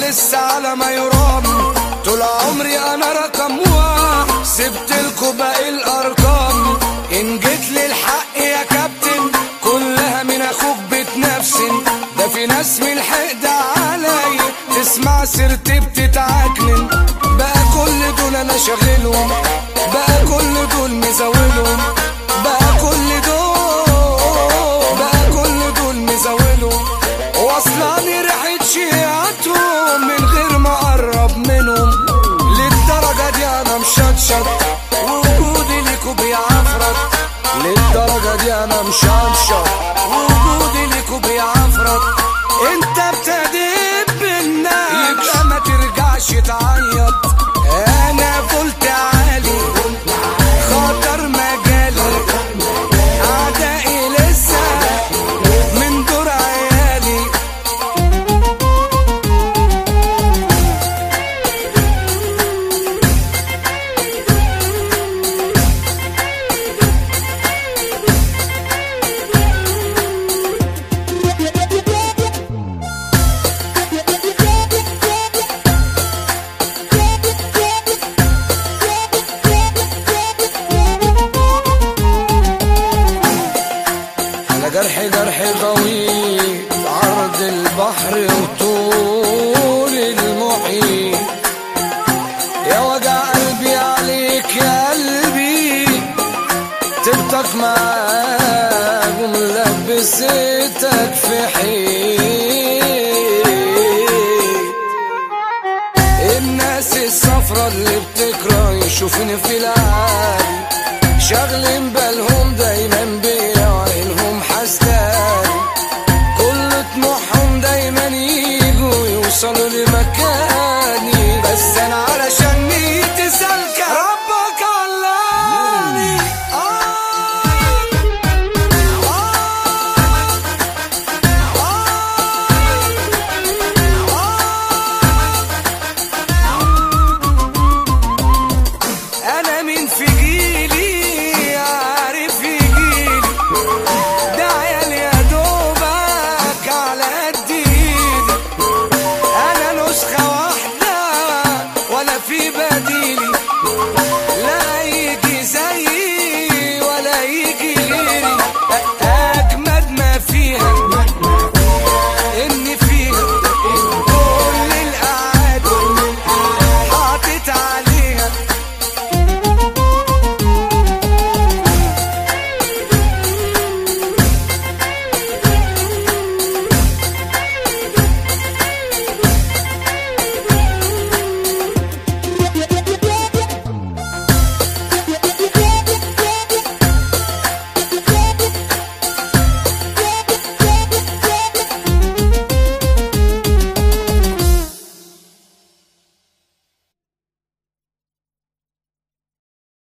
لسه على ما يرام. طول عمري انا رقم واحد، سبتلكوا باقي الارقام. ان جيت للحق يا كابتن كلها من اخوك بتنفسن. ده في ناس من الحقد عليا تسمع سيرتي بتتعكنن. بقى كل دول انا شاغلهم، بقى كل دول مزاولهم، بقى كل دول مزاولهم. واصلاني ريحة شيعتهم من غير ما اقرب منهم. للدرجة دي انا مشطشط ووجودي ليكوا بيعفرت. للدرجة دي انا مشطشط ووجودي ليكوا بيعفرت. انت ابتديت بالناس يبقى ما ترجعش تعيط. انا قلت عالي خطر مجالي، اعدائي لسه من دور عيالي. جرحي غويط عرض البحر وطول المحيط. يا وجع قلبي عليك يا قلبي، تبتك معاك وملبستك في حيط. الناس الصفرا اللي بتكره يشوفني في العالي شاغلين بالهم